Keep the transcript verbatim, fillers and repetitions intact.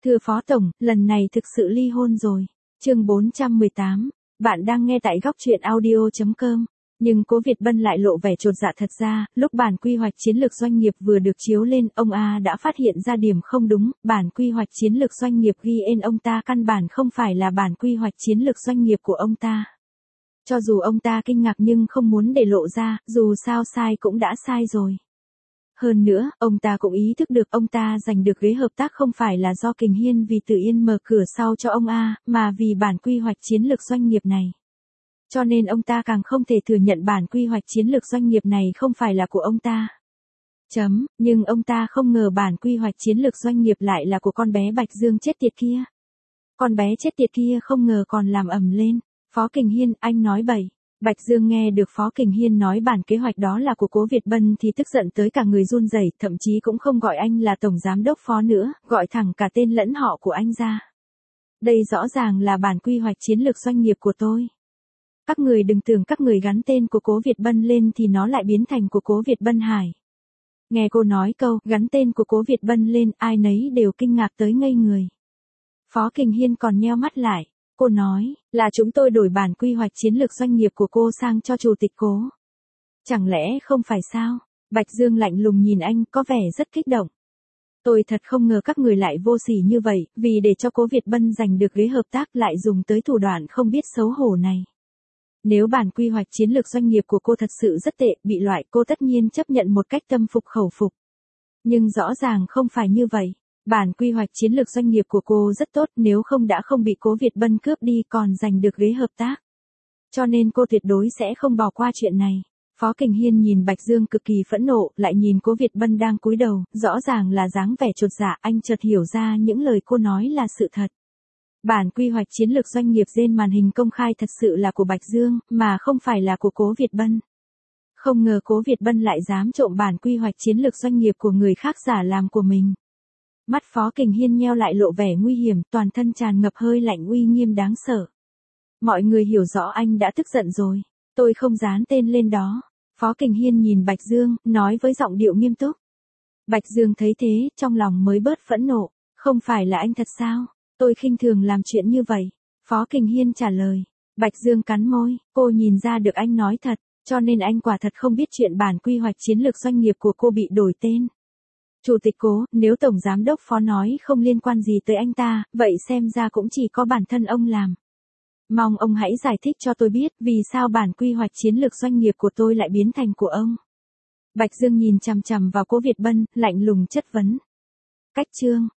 Thưa Phó Tổng, lần này thực sự ly hôn rồi. Chương bốn trăm mười tám, bạn đang nghe tại góc truyện audio chấm com. Nhưng Cố Việt Bân lại lộ vẻ chột dạ thật ra, lúc bản quy hoạch chiến lược doanh nghiệp vừa được chiếu lên, ông A đã phát hiện ra điểm không đúng, bản quy hoạch chiến lược doanh nghiệp ghi tên ông ta căn bản không phải là bản quy hoạch chiến lược doanh nghiệp của ông ta. Cho dù ông ta kinh ngạc nhưng không muốn để lộ ra, dù sao sai cũng đã sai rồi. Hơn nữa, ông ta cũng ý thức được ông ta giành được ghế hợp tác không phải là do Kình Hiên vì Từ Yên mở cửa sau cho ông A, mà vì bản quy hoạch chiến lược doanh nghiệp này. Cho nên ông ta càng không thể thừa nhận bản quy hoạch chiến lược doanh nghiệp này không phải là của ông ta. Chấm, nhưng ông ta không ngờ bản quy hoạch chiến lược doanh nghiệp lại là của con bé Bạch Dương chết tiệt kia. Con bé chết tiệt kia không ngờ còn làm ầm lên. Phó Kình Hiên, anh nói bậy. Bạch Dương nghe được Phó Kình Hiên nói bản kế hoạch đó là của Cố Việt Bân thì tức giận tới cả người run rẩy, thậm chí cũng không gọi anh là Tổng Giám Đốc Phó nữa, gọi thẳng cả tên lẫn họ của anh ra. Đây rõ ràng là bản quy hoạch chiến lược doanh nghiệp của tôi. Các người đừng tưởng các người gắn tên của Cố Việt Bân lên thì nó lại biến thành của Cố Việt Bân Hải. Nghe cô nói câu gắn tên của Cố Việt Bân lên, ai nấy đều kinh ngạc tới ngây người. Phó Kình Hiên còn nheo mắt lại. Cô nói, là chúng tôi đổi bản quy hoạch chiến lược doanh nghiệp của cô sang cho chủ tịch Cố. Chẳng lẽ không phải sao? Bạch Dương lạnh lùng nhìn anh, có vẻ rất kích động. Tôi thật không ngờ các người lại vô sỉ như vậy, vì để cho Cố Việt Bân giành được ghế hợp tác lại dùng tới thủ đoạn không biết xấu hổ này. Nếu bản quy hoạch chiến lược doanh nghiệp của cô thật sự rất tệ, bị loại, cô tất nhiên chấp nhận một cách tâm phục khẩu phục. Nhưng rõ ràng không phải như vậy. Bản quy hoạch chiến lược doanh nghiệp của cô rất tốt, nếu không đã không bị Cố Việt Bân cướp đi còn giành được ghế hợp tác. Cho nên cô tuyệt đối sẽ không bỏ qua chuyện này. Phó Kình Hiên nhìn Bạch Dương cực kỳ phẫn nộ, lại nhìn Cố Việt Bân đang cúi đầu, rõ ràng là dáng vẻ chột dạ, anh chợt hiểu ra những lời cô nói là sự thật. Bản quy hoạch chiến lược doanh nghiệp trên màn hình công khai thật sự là của Bạch Dương, mà không phải là của Cố Việt Bân. Không ngờ Cố Việt Bân lại dám trộm bản quy hoạch chiến lược doanh nghiệp của người khác giả làm của mình. Mắt Phó Kình Hiên nheo lại lộ vẻ nguy hiểm, toàn thân tràn ngập hơi lạnh uy nghiêm đáng sợ. Mọi người hiểu rõ anh đã tức giận rồi. Tôi không dán tên lên đó. Phó Kình Hiên nhìn Bạch Dương, nói với giọng điệu nghiêm túc. Bạch Dương thấy thế, trong lòng mới bớt phẫn nộ. Không phải là anh thật sao? Tôi khinh thường làm chuyện như vậy. Phó Kình Hiên trả lời. Bạch Dương cắn môi, cô nhìn ra được anh nói thật, cho nên anh quả thật không biết chuyện bản quy hoạch chiến lược doanh nghiệp của cô bị đổi tên. Chủ tịch Cố, nếu Tổng Giám Đốc Phó nói không liên quan gì tới anh ta, vậy xem ra cũng chỉ có bản thân ông làm. Mong ông hãy giải thích cho tôi biết vì sao bản quy hoạch chiến lược doanh nghiệp của tôi lại biến thành của ông. Bạch Dương nhìn chằm chằm vào Cố Việt Bân, lạnh lùng chất vấn. Cách chương.